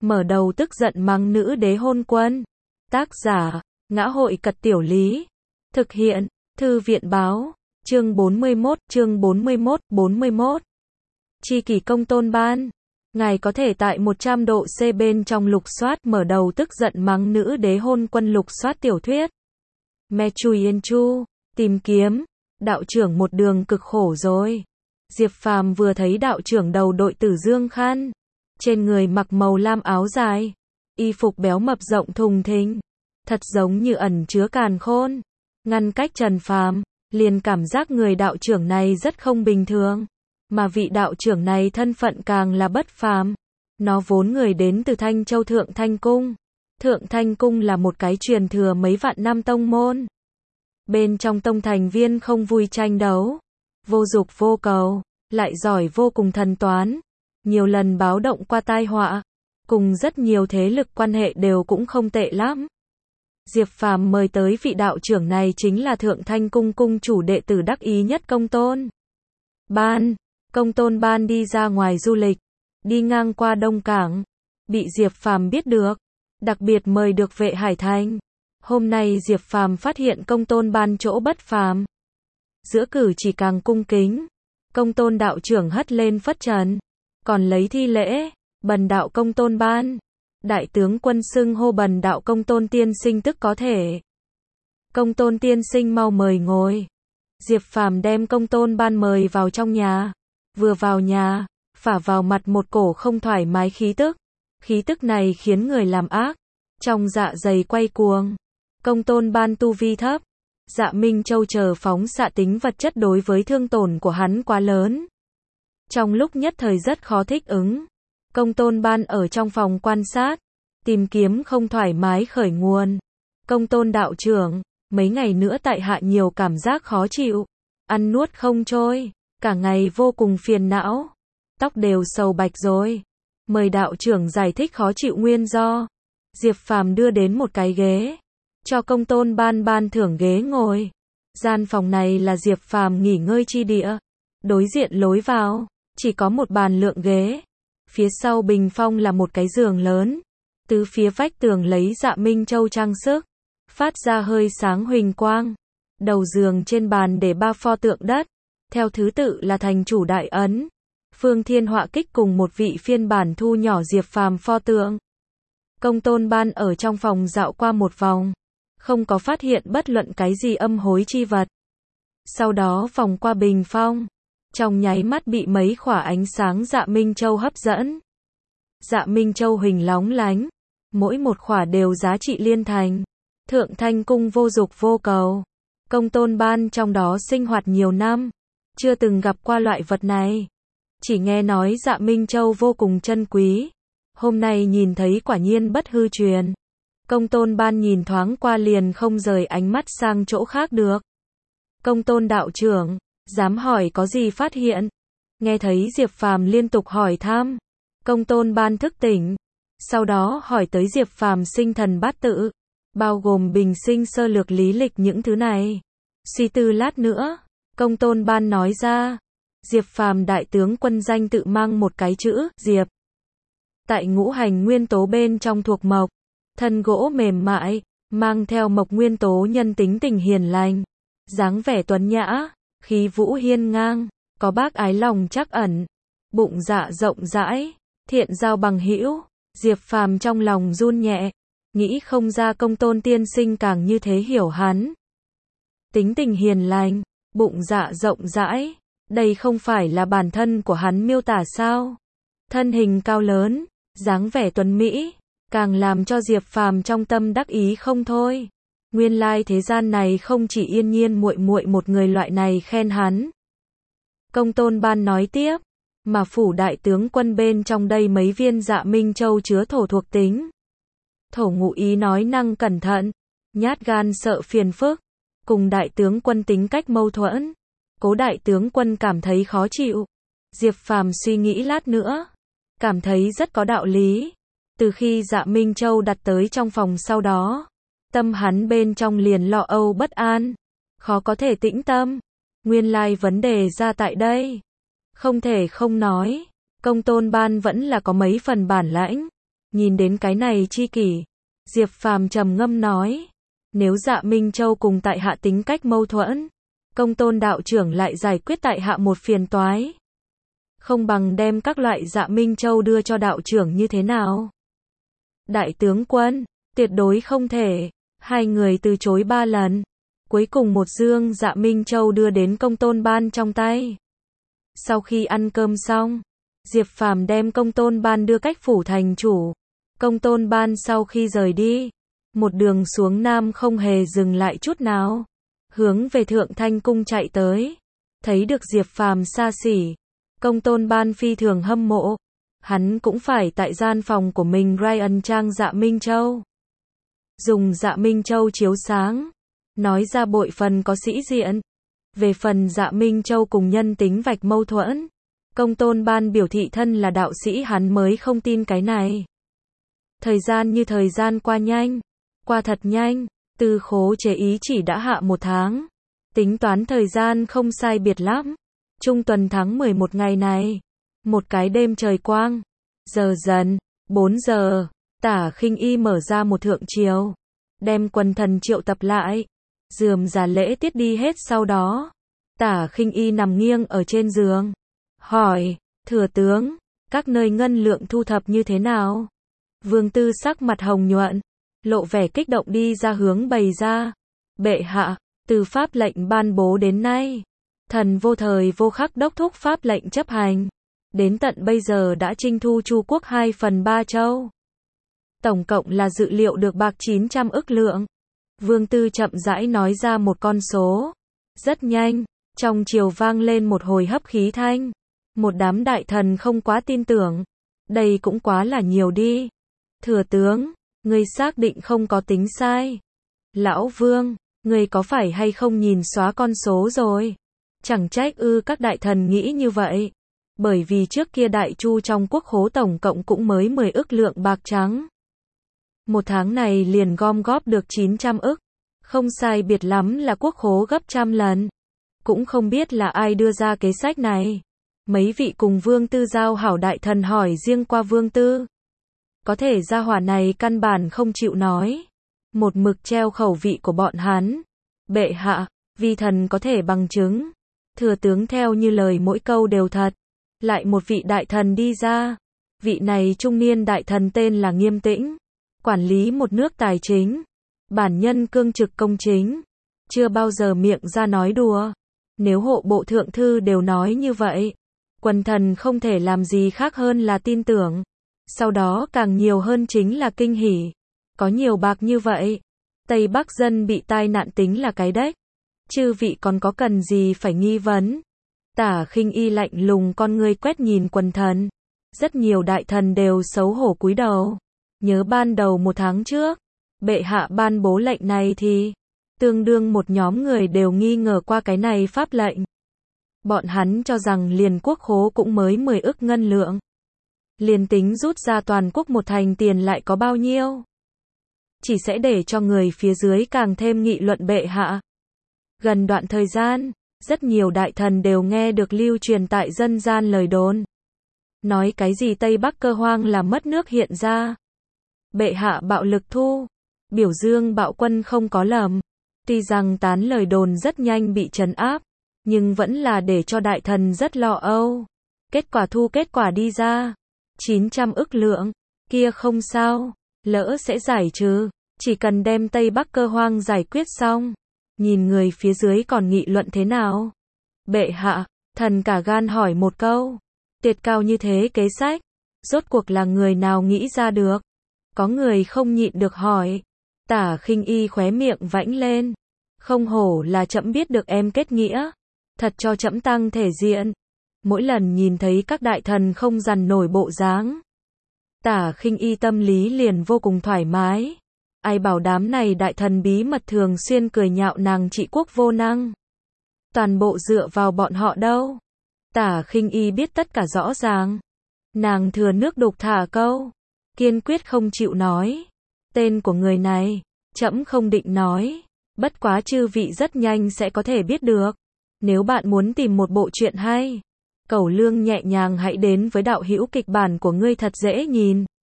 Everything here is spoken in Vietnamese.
mở đầu tức giận mắng nữ đế hôn quân. Tác giả, Ngã hội Cật Tiểu Lý. Thực hiện, Thư viện Báo. Chương 41, chương 41. Chi kỷ Công Tôn Ban. Ngài có thể tại 100 độ C bên trong lục soát mở đầu tức giận mắng nữ đế hôn quân lục soát tiểu thuyết. Me Chui Yên Chu, tìm kiếm, đạo trưởng một đường cực khổ rồi. Diệp Phàm vừa thấy đạo trưởng đầu đội tử dương khăn, trên người mặc màu lam áo dài, y phục béo mập rộng thùng thình, thật giống như ẩn chứa càn khôn, ngăn cách Trần Phàm, liền cảm giác người đạo trưởng này rất không bình thường, mà vị đạo trưởng này thân phận càng là bất phàm. Nó vốn người đến từ Thanh Châu Thượng Thanh Cung. Thượng Thanh Cung là một cái truyền thừa mấy vạn năm tông môn. Bên trong tông thành viên không vui tranh đấu, vô dục vô cầu, lại giỏi vô cùng thần toán, nhiều lần báo động qua tai họa, cùng rất nhiều thế lực quan hệ đều cũng không tệ lắm. Diệp Phàm mời tới vị đạo trưởng này chính là Thượng Thanh Cung cung chủ đệ tử đắc ý nhất Công Tôn Ban. Công Tôn Ban đi ra ngoài du lịch, đi ngang qua Đông Cảng, bị Diệp Phàm biết được, đặc biệt mời được Vệ Hải Thành. Hôm nay Diệp Phàm phát hiện Công Tôn Ban chỗ bất phàm, giữa cử chỉ càng cung kính. Công Tôn đạo trưởng hất lên phất trần, còn lấy thi lễ, bần đạo Công Tôn Ban. Đại tướng quân xưng hô bần đạo Công Tôn tiên sinh tức có thể. Công Tôn tiên sinh mau mời ngồi. Diệp Phàm đem Công Tôn Ban mời vào trong nhà. Vừa vào nhà, phả vào mặt một cổ không thoải mái khí tức. Khí tức này khiến người làm ác, trong dạ dày quay cuồng. Công Tôn Ban tu vi thấp, Dạ Minh Châu chờ phóng xạ tính vật chất đối với thương tổn của hắn quá lớn. Trong lúc nhất thời rất khó thích ứng. Công Tôn Ban ở trong phòng quan sát, tìm kiếm không thoải mái khởi nguồn. Công Tôn đạo trưởng, mấy ngày nữa tại hạ nhiều cảm giác khó chịu, ăn nuốt không trôi, cả ngày vô cùng phiền não, tóc đều sầu bạch rồi. Mời đạo trưởng giải thích khó chịu nguyên do. Diệp Phàm đưa đến một cái ghế, cho Công Tôn Ban ban thưởng ghế ngồi. Gian phòng này là Diệp Phàm nghỉ ngơi chi địa. Đối diện lối vào, chỉ có một bàn lượng ghế. Phía sau bình phong là một cái giường lớn. Tứ phía vách tường lấy Dạ Minh Châu trang sức, phát ra hơi sáng huỳnh quang. Đầu giường trên bàn để 3 pho tượng đất, theo thứ tự là Thành Chủ Đại Ấn, Phương Thiên Họa Kích cùng một vị phiên bản thu nhỏ Diệp Phàm pho tượng. Công Tôn Ban ở trong phòng dạo qua một vòng, không có phát hiện bất luận cái gì âm hối chi vật. Sau đó vòng qua bình phong, trong nháy mắt bị mấy khỏa ánh sáng Dạ Minh Châu hấp dẫn. Dạ Minh Châu huỳnh lóng lánh, mỗi một khỏa đều giá trị liên thành. Thượng Thanh Cung vô dục vô cầu. Công Tôn Ban trong đó sinh hoạt nhiều năm, chưa từng gặp qua loại vật này. Chỉ nghe nói Dạ Minh Châu vô cùng chân quý. Hôm nay nhìn thấy quả nhiên bất hư truyền. Công Tôn Ban nhìn thoáng qua liền không rời ánh mắt sang chỗ khác được. Công Tôn đạo trưởng, dám hỏi có gì phát hiện? Nghe thấy Diệp Phàm liên tục hỏi thăm, Công Tôn Ban thức tỉnh. Sau đó hỏi tới Diệp Phàm sinh thần bát tự, bao gồm bình sinh sơ lược lý lịch những thứ này. Suy tư lát nữa, Công Tôn Ban nói ra, Diệp Phàm đại tướng quân danh tự mang một cái chữ, Diệp. Tại ngũ hành nguyên tố bên trong thuộc mộc, thân gỗ mềm mại, mang theo mộc nguyên tố nhân tính tình hiền lành, dáng vẻ tuấn nhã, khí vũ hiên ngang, có bác ái lòng trắc ẩn, bụng dạ rộng rãi, thiện giao bằng hữu. Diệp Phàm trong lòng run nhẹ, nghĩ không ra Công Tôn tiên sinh càng như thế hiểu hắn. Tính tình hiền lành, bụng dạ rộng rãi, đây không phải là bản thân của hắn miêu tả sao? Thân hình cao lớn, dáng vẻ tuấn mỹ, càng làm cho Diệp Phàm trong tâm đắc ý không thôi. Nguyên lai thế gian này không chỉ Yên Nhiên muội muội một người loại này khen hắn. Công Tôn Ban nói tiếp, mà phủ đại tướng quân bên trong đây mấy viên Dạ Minh Châu chứa thổ thuộc tính. Thổ ngụ ý nói năng cẩn thận, nhát gan sợ phiền phức, cùng đại tướng quân tính cách mâu thuẫn. Cố đại tướng quân cảm thấy khó chịu. Diệp Phàm suy nghĩ lát nữa, cảm thấy rất có đạo lý. Từ khi Dạ Minh Châu đặt tới trong phòng sau đó, tâm hắn bên trong liền lo âu bất an, khó có thể tĩnh tâm. Nguyên lai vấn đề ra tại đây. Không thể không nói, Công Tôn Ban vẫn là có mấy phần bản lãnh. Nhìn đến cái này chi kỷ, Diệp Phàm trầm ngâm nói, nếu Dạ Minh Châu cùng tại hạ tính cách mâu thuẫn, Công Tôn đạo trưởng lại giải quyết tại hạ một phiền toái, không bằng đem các loại Dạ Minh Châu đưa cho đạo trưởng như thế nào? Đại tướng quân, tuyệt đối không thể. Hai người từ chối 3 lần. Cuối cùng một dương Dạ Minh Châu đưa đến Công Tôn Ban trong tay. Sau khi ăn cơm xong, Diệp Phàm đem Công Tôn Ban đưa cách phủ thành chủ. Công Tôn Ban sau khi rời đi, một đường xuống Nam không hề dừng lại chút nào, hướng về Thượng Thanh Cung chạy tới. Thấy được Diệp Phàm xa xỉ, Công Tôn Ban phi thường hâm mộ. Hắn cũng phải tại gian phòng của mình Ryan trang Dạ Minh Châu. Dùng Dạ Minh Châu chiếu sáng, nói ra bội phần có sĩ diện. Về phần Dạ Minh Châu cùng nhân tính vạch mâu thuẫn, Công Tôn Ban biểu thị thân là đạo sĩ hắn mới không tin cái này. Thời gian như thời gian qua nhanh, qua thật nhanh, Tư Khố chế ý chỉ đã hạ 1 tháng. Tính toán thời gian không sai biệt lắm. Trung tuần tháng 11 ngày này, một cái đêm trời quang, giờ dần, 4 giờ, Tả Khinh Y mở ra một thượng triều, đem quần thần triệu tập lại, rườm rà lễ tiết đi hết sau đó. Tả Khinh Y nằm nghiêng ở trên giường, hỏi, thừa tướng, các nơi ngân lượng thu thập như thế nào? Vương Tư sắc mặt hồng nhuận, lộ vẻ kích động đi ra hướng bày ra. Bệ hạ, từ pháp lệnh ban bố đến nay, thần vô thời vô khắc đốc thúc pháp lệnh chấp hành. Đến tận bây giờ đã trinh thu Chu quốc 2/3 châu. Tổng cộng là dự liệu được bạc 900 ức lượng. Vương Tư chậm rãi nói ra một con số. Rất nhanh, trong triều vang lên một hồi hấp khí thanh. Một đám đại thần không quá tin tưởng. Đây cũng quá là nhiều đi. Thừa tướng, ngươi xác định không có tính sai. Lão Vương, ngươi có phải hay không nhìn xóa con số rồi? Chẳng trách các đại thần nghĩ như vậy. Bởi vì trước kia Đại Chu trong quốc khố tổng cộng cũng mới 10 ức lượng bạc trắng. 1 tháng này liền gom góp được 900 ức. Không sai biệt lắm là quốc khố gấp trăm lần. Cũng không biết là ai đưa ra kế sách này. Mấy vị cùng Vương Tư giao hảo đại thần hỏi riêng qua Vương Tư. Có thể gia hỏa này căn bản không chịu nói. Một mực treo khẩu vị của bọn hắn. Bệ hạ, vi thần có thể bằng chứng. Thừa tướng theo như lời mỗi câu đều thật. Lại một vị đại thần đi ra. Vị này trung niên đại thần tên là Nghiêm Tĩnh. Quản lý một nước tài chính. Bản nhân cương trực công chính. Chưa bao giờ miệng ra nói đùa. Nếu hộ bộ thượng thư đều nói như vậy, quần thần không thể làm gì khác hơn là tin tưởng. Sau đó càng nhiều hơn chính là kinh hỉ. Có nhiều bạc như vậy, Tây Bắc dân bị tai nạn tính là cái đếch. Chư vị còn có cần gì phải nghi vấn? Tả Khinh Y lạnh lùng con ngươi quét nhìn quần thần. Rất nhiều đại thần đều xấu hổ cúi đầu. Nhớ ban đầu 1 tháng trước, bệ hạ ban bố lệnh này thì tương đương một nhóm người đều nghi ngờ qua cái này pháp lệnh. Bọn hắn cho rằng liền quốc khố cũng mới 10 ức ngân lượng. Liền tính rút ra toàn quốc một thành tiền lại có bao nhiêu? Chỉ sẽ để cho người phía dưới càng thêm nghị luận bệ hạ. Gần đoạn thời gian, rất nhiều đại thần đều nghe được lưu truyền tại dân gian lời đồn. Nói cái gì Tây Bắc cơ hoang là mất nước hiện ra. Bệ hạ bạo lực thu. Biểu dương bạo quân không có lầm. Tuy rằng tán lời đồn rất nhanh bị trấn áp, nhưng vẫn là để cho đại thần rất lo âu. Kết quả đi ra. 900 ức lượng. Kia không sao. Lỡ sẽ giải trừ. Chỉ cần đem Tây Bắc cơ hoang giải quyết xong. Nhìn người phía dưới còn nghị luận thế nào? Bệ hạ, thần cả gan hỏi một câu. Tuyệt cao như thế kế sách. Rốt cuộc là người nào nghĩ ra được? Có người không nhịn được hỏi. Tả Khinh Y khóe miệng vãnh lên. Không hổ là trẫm biết được em kết nghĩa. Thật cho trẫm tăng thể diện. Mỗi lần nhìn thấy các đại thần không dằn nổi bộ dáng, Tả Khinh Y tâm lý liền vô cùng thoải mái. Ai bảo đám này đại thần bí mật thường xuyên cười nhạo nàng trị quốc vô năng. Toàn bộ dựa vào bọn họ đâu. Tả Khinh Y biết tất cả rõ ràng. Nàng thừa nước đục thả câu. Kiên quyết không chịu nói. Tên của người này, trẫm không định nói. Bất quá chư vị rất nhanh sẽ có thể biết được. Nếu bạn muốn tìm một bộ truyện hay, Cẩu Lương nhẹ nhàng hãy đến với đạo hữu kịch bản của ngươi thật dễ nhìn.